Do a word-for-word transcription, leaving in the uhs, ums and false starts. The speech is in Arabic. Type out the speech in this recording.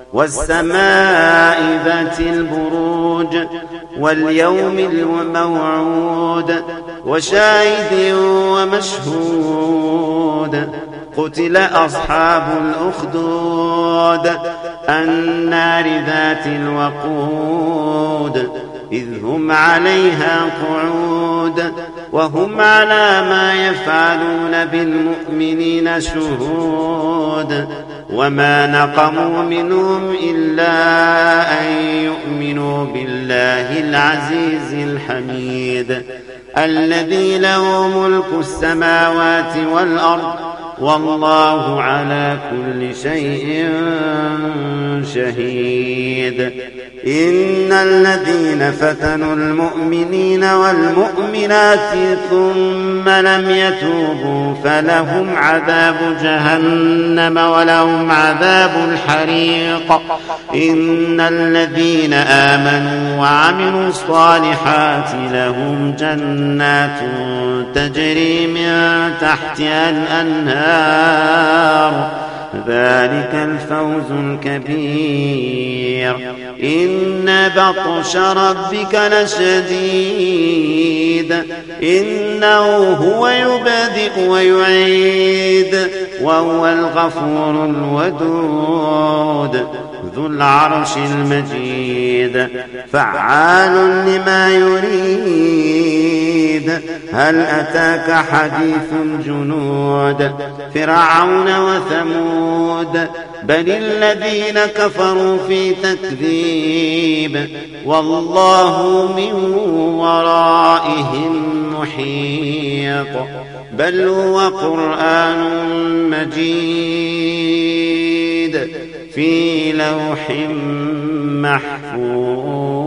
والسماء ذات البروج واليوم الموعود وشاهد ومشهود قتل أصحاب الأخدود النار ذات الوقود إذ هم عليها قعود وهم على ما يفعلون بالمؤمنين شهود وما نقموا منهم إلا أن يؤمنوا بالله العزيز الحميد الذي له ملك السماوات والأرض والله على كل شيء شهيد. إن الذين فتنوا المؤمنين والمؤمنات ثم لم يتوبوا فلهم عذاب جهنم ولهم عذاب الحريق. إن الذين آمنوا وعملوا الصالحات لهم جنات تجري من تحتها الأنهار ذلك الفوز الكبير. إن بطش ربك لشديد إنه هو يبدئ ويعيد وهو الغفور الودود ذو العرش المجيد فعال لما يريد. هل أتاك حديث الجنود فرعون وثمود بل الذين كفروا في تكذيب والله من ورائهم محيط. بل هو قرآن مجيد في لوح محفوظ.